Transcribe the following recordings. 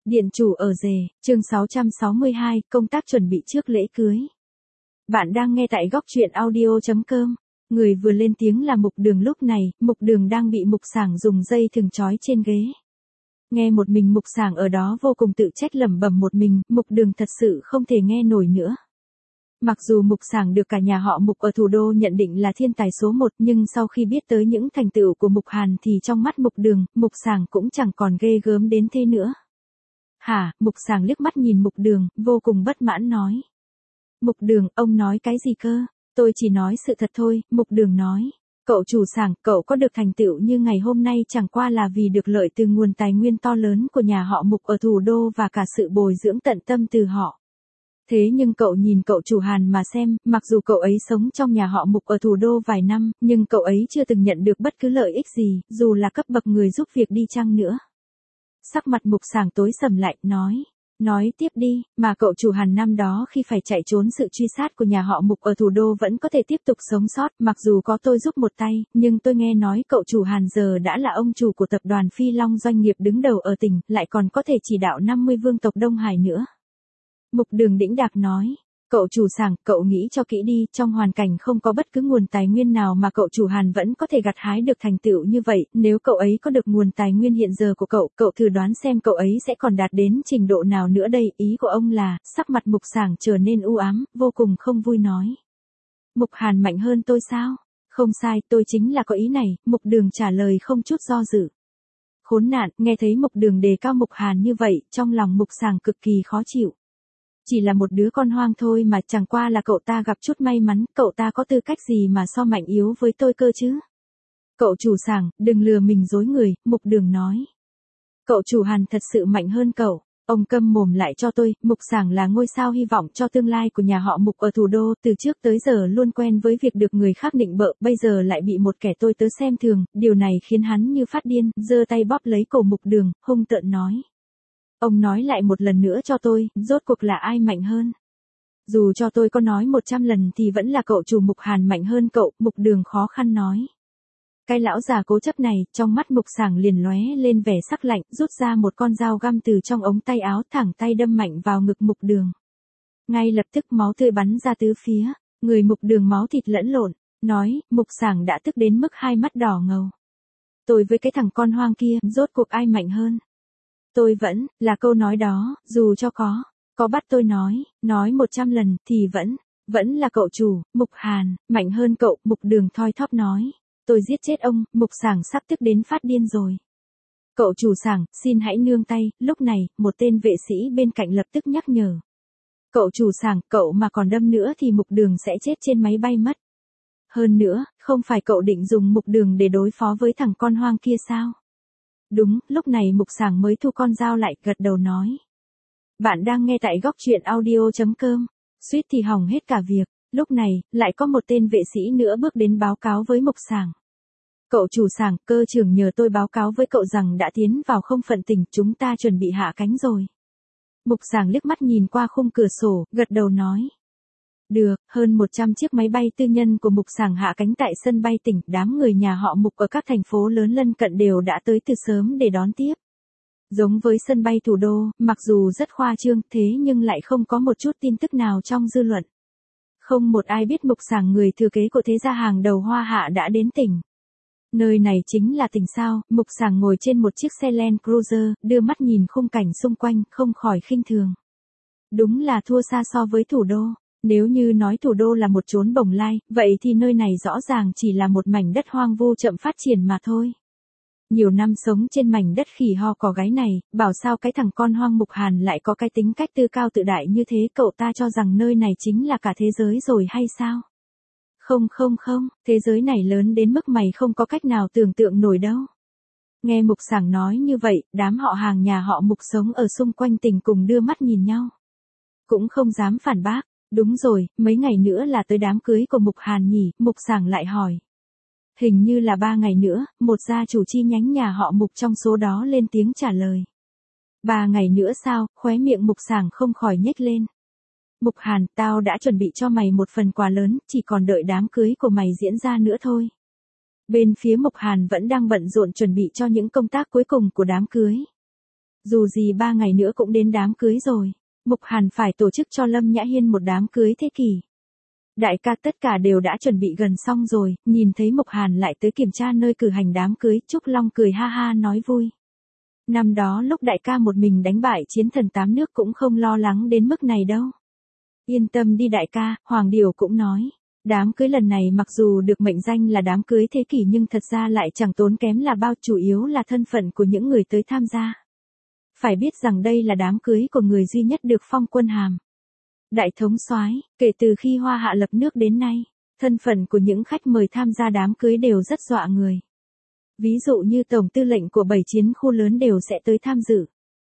Điện chủ ở rể, chương 662, công tác chuẩn bị trước lễ cưới. Bạn đang nghe tại góc truyện audio.com. Người vừa lên tiếng là Mục Đường. Lúc này, Mục Đường đang bị Mục Sảng dùng dây thừng trói trên ghế. Nghe một mình Mục Sảng ở đó vô cùng tự trách lẩm bẩm một mình, Mục Đường thật sự không thể nghe nổi nữa. Mặc dù Mục Sảng được cả nhà họ Mục ở thủ đô nhận định là thiên tài số 1, nhưng sau khi biết tới những thành tựu của Mục Hàn thì trong mắt Mục Đường, Mục Sảng cũng chẳng còn ghê gớm đến thế nữa. Hả? Mục Sảng liếc mắt nhìn Mục Đường, vô cùng bất mãn nói. Mục Đường, ông nói cái gì cơ? Tôi chỉ nói sự thật thôi, Mục Đường nói. Cậu chủ Sảng, cậu có được thành tựu như ngày hôm nay chẳng qua là vì được lợi từ nguồn tài nguyên to lớn của nhà họ Mục ở thủ đô và cả sự bồi dưỡng tận tâm từ họ. Thế nhưng cậu nhìn cậu chủ Hàn mà xem, mặc dù cậu ấy sống trong nhà họ Mục ở thủ đô vài năm, nhưng cậu ấy chưa từng nhận được bất cứ lợi ích gì, dù là cấp bậc người giúp việc đi chăng nữa. Sắc mặt Mục Sảng tối sầm lại, nói tiếp đi, mà cậu chủ Hàn năm đó khi phải chạy trốn sự truy sát của nhà họ Mục ở thủ đô vẫn có thể tiếp tục sống sót, mặc dù có tôi giúp một tay, nhưng tôi nghe nói cậu chủ Hàn giờ đã là ông chủ của tập đoàn Phi Long, doanh nghiệp đứng đầu ở tỉnh, lại còn có thể chỉ đạo 50 vương tộc Đông Hải nữa. Mục Đường đĩnh đạc nói. Cậu chủ Sảng, cậu nghĩ cho kỹ đi, trong hoàn cảnh không có bất cứ nguồn tài nguyên nào mà cậu chủ Hàn vẫn có thể gặt hái được thành tựu như vậy, nếu cậu ấy có được nguồn tài nguyên hiện giờ của cậu thử đoán xem cậu ấy sẽ còn đạt đến trình độ nào nữa đây, ý của ông là, sắc mặt Mục Sảng trở nên u ám, vô cùng không vui nói. Mục Hàn mạnh hơn tôi sao? Không sai, tôi chính là có ý này, Mục Đường trả lời không chút do dự. Khốn nạn, nghe thấy Mục Đường đề cao Mục Hàn như vậy, trong lòng Mục Sảng cực kỳ khó chịu. Chỉ là một đứa con hoang thôi mà, chẳng qua là cậu ta gặp chút may mắn, cậu ta có tư cách gì mà so mạnh yếu với tôi cơ chứ? Cậu chủ Sảng, đừng lừa mình dối người, Mục Đường nói. Cậu chủ Hàn thật sự mạnh hơn cậu, ông câm mồm lại cho tôi, Mục Sảng là ngôi sao hy vọng cho tương lai của nhà họ Mục ở thủ đô, từ trước tới giờ luôn quen với việc được người khác nịnh bợ, bây giờ lại bị một kẻ tôi tớ xem thường, điều này khiến hắn như phát điên, giơ tay bóp lấy cổ Mục Đường, hung tợn nói. Ông nói lại một lần nữa cho tôi, rốt cuộc là ai mạnh hơn? Dù cho tôi có nói 100 lần thì vẫn là cậu chủ Mục Hàn mạnh hơn cậu, Mục Đường khó khăn nói. Cái lão già cố chấp này, trong mắt Mục Sảng liền lóe lên vẻ sắc lạnh, rút ra một con dao găm từ trong ống tay áo, thẳng tay đâm mạnh vào ngực Mục Đường. Ngay lập tức máu tươi bắn ra tứ phía, người Mục Đường máu thịt lẫn lộn, nói, Mục Sảng đã tức đến mức hai mắt đỏ ngầu. Tôi với cái thằng con hoang kia, rốt cuộc ai mạnh hơn? Tôi vẫn, là câu nói đó, dù cho có bắt tôi nói 100 lần, thì vẫn là cậu chủ, Mục Hàn, mạnh hơn cậu, Mục Đường thoi thóp nói. Tôi giết chết ông, Mục Sảng sắp tức đến phát điên rồi. Cậu chủ Sảng, xin hãy nương tay, lúc này, một tên vệ sĩ bên cạnh lập tức nhắc nhở. Cậu chủ Sảng, cậu mà còn đâm nữa thì Mục Đường sẽ chết trên máy bay mất. Hơn nữa, không phải cậu định dùng Mục Đường để đối phó với thằng con hoang kia sao? Đúng, lúc này Mục Sảng mới thu con dao lại, gật đầu nói. Bạn đang nghe tại góc truyện audio.com. Suýt thì hỏng hết cả việc. Lúc này, lại có một tên vệ sĩ nữa bước đến báo cáo với Mục Sảng. Cậu chủ Sảng, cơ trưởng nhờ tôi báo cáo với cậu rằng đã tiến vào không phận tỉnh, chúng ta chuẩn bị hạ cánh rồi. Mục Sảng liếc mắt nhìn qua khung cửa sổ, gật đầu nói. Được, hơn 100 chiếc máy bay tư nhân của Mục Sảng hạ cánh tại sân bay tỉnh, đám người nhà họ Mục ở các thành phố lớn lân cận đều đã tới từ sớm để đón tiếp. Giống với sân bay thủ đô, mặc dù rất khoa trương thế nhưng lại không có một chút tin tức nào trong dư luận. Không một ai biết Mục Sảng, người thừa kế của thế gia hàng đầu Hoa Hạ, đã đến tỉnh. Nơi này chính là tỉnh sao? Mục Sảng ngồi trên một chiếc xe Land Cruiser, đưa mắt nhìn khung cảnh xung quanh, không khỏi khinh thường. Đúng là thua xa so với thủ đô. Nếu như nói thủ đô là một chốn bồng lai, vậy thì nơi này rõ ràng chỉ là một mảnh đất hoang vu chậm phát triển mà thôi. Nhiều năm sống trên mảnh đất khỉ ho cò gáy này, bảo sao cái thằng con hoang Mục Hàn lại có cái tính cách tư cao tự đại như thế, cậu ta cho rằng nơi này chính là cả thế giới rồi hay sao? Không, thế giới này lớn đến mức mày không có cách nào tưởng tượng nổi đâu. Nghe Mục Sảng nói như vậy, đám họ hàng nhà họ Mục sống ở xung quanh tỉnh cùng đưa mắt nhìn nhau. Cũng không dám phản bác. Đúng rồi, mấy ngày nữa là tới đám cưới của Mục Hàn nhỉ, Mục Sảng lại hỏi. Hình như là 3 ngày nữa, một gia chủ chi nhánh nhà họ Mục trong số đó lên tiếng trả lời. 3 ngày nữa sao? Khóe miệng Mục Sảng không khỏi nhếch lên. Mục Hàn, tao đã chuẩn bị cho mày một phần quà lớn, chỉ còn đợi đám cưới của mày diễn ra nữa thôi. Bên phía Mục Hàn vẫn đang bận rộn chuẩn bị cho những công tác cuối cùng của đám cưới. Dù gì 3 ngày nữa cũng đến đám cưới rồi. Mục Hàn phải tổ chức cho Lâm Nhã Hiên một đám cưới thế kỷ. Đại ca tất cả đều đã chuẩn bị gần xong rồi, nhìn thấy Mục Hàn lại tới kiểm tra nơi cử hành đám cưới, Trúc Long cười ha ha nói vui. Năm đó lúc đại ca một mình đánh bại chiến thần 8 nước cũng không lo lắng đến mức này đâu. Yên tâm đi đại ca, Hoàng Điều cũng nói. Đám cưới lần này mặc dù được mệnh danh là đám cưới thế kỷ nhưng thật ra lại chẳng tốn kém là bao, chủ yếu là thân phận của những người tới tham gia. Phải biết rằng đây là đám cưới của người duy nhất được phong quân hàm. Đại thống soái, kể từ khi Hoa Hạ lập nước đến nay, thân phận của những khách mời tham gia đám cưới đều rất dọa người. Ví dụ như tổng tư lệnh của 7 chiến khu lớn đều sẽ tới tham dự.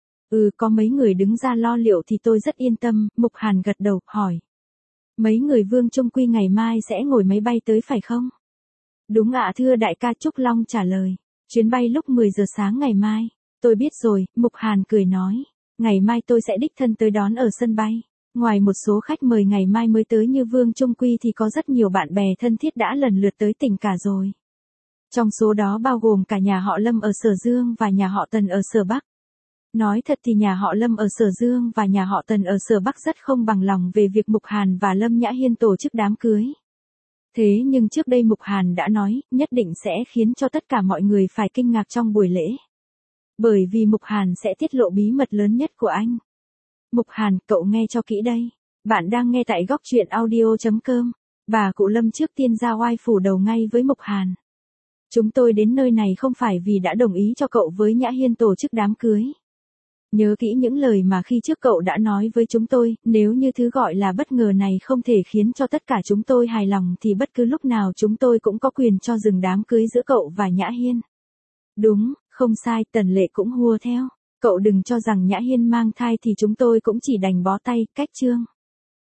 Có mấy người đứng ra lo liệu thì tôi rất yên tâm, Mục Hàn gật đầu, hỏi. Mấy người Vương Trung Quy ngày mai sẽ ngồi máy bay tới phải không? Đúng ạ thưa đại ca, Trúc Long trả lời. Chuyến bay lúc 10 giờ sáng ngày mai. Tôi biết rồi, Mục Hàn cười nói. Ngày mai tôi sẽ đích thân tới đón ở sân bay. Ngoài một số khách mời ngày mai mới tới như Vương Trung Quy thì có rất nhiều bạn bè thân thiết đã lần lượt tới tỉnh cả rồi. Trong số đó bao gồm cả nhà họ Lâm ở Sở Dương và nhà họ Tần ở Sở Bắc. Nói thật thì nhà họ Lâm ở Sở Dương và nhà họ Tần ở Sở Bắc rất không bằng lòng về việc Mục Hàn và Lâm Nhã Hiên tổ chức đám cưới. Thế nhưng trước đây Mục Hàn đã nói, nhất định sẽ khiến cho tất cả mọi người phải kinh ngạc trong buổi lễ. Bởi vì Mục Hàn sẽ tiết lộ bí mật lớn nhất của anh. Mục Hàn, cậu nghe cho kỹ đây. Bạn đang nghe tại góc truyện audio.com. Bà cụ Lâm trước tiên ra oai phủ đầu ngay với Mục Hàn. Chúng tôi đến nơi này không phải vì đã đồng ý cho cậu với Nhã Hiên tổ chức đám cưới. Nhớ kỹ những lời mà khi trước cậu đã nói với chúng tôi, nếu như thứ gọi là bất ngờ này không thể khiến cho tất cả chúng tôi hài lòng thì bất cứ lúc nào chúng tôi cũng có quyền cho dừng đám cưới giữa cậu và Nhã Hiên. Đúng, không sai, Tần Lệ cũng hùa theo. Cậu đừng cho rằng Nhã Hiên mang thai thì chúng tôi cũng chỉ đành bó tay, cách chương.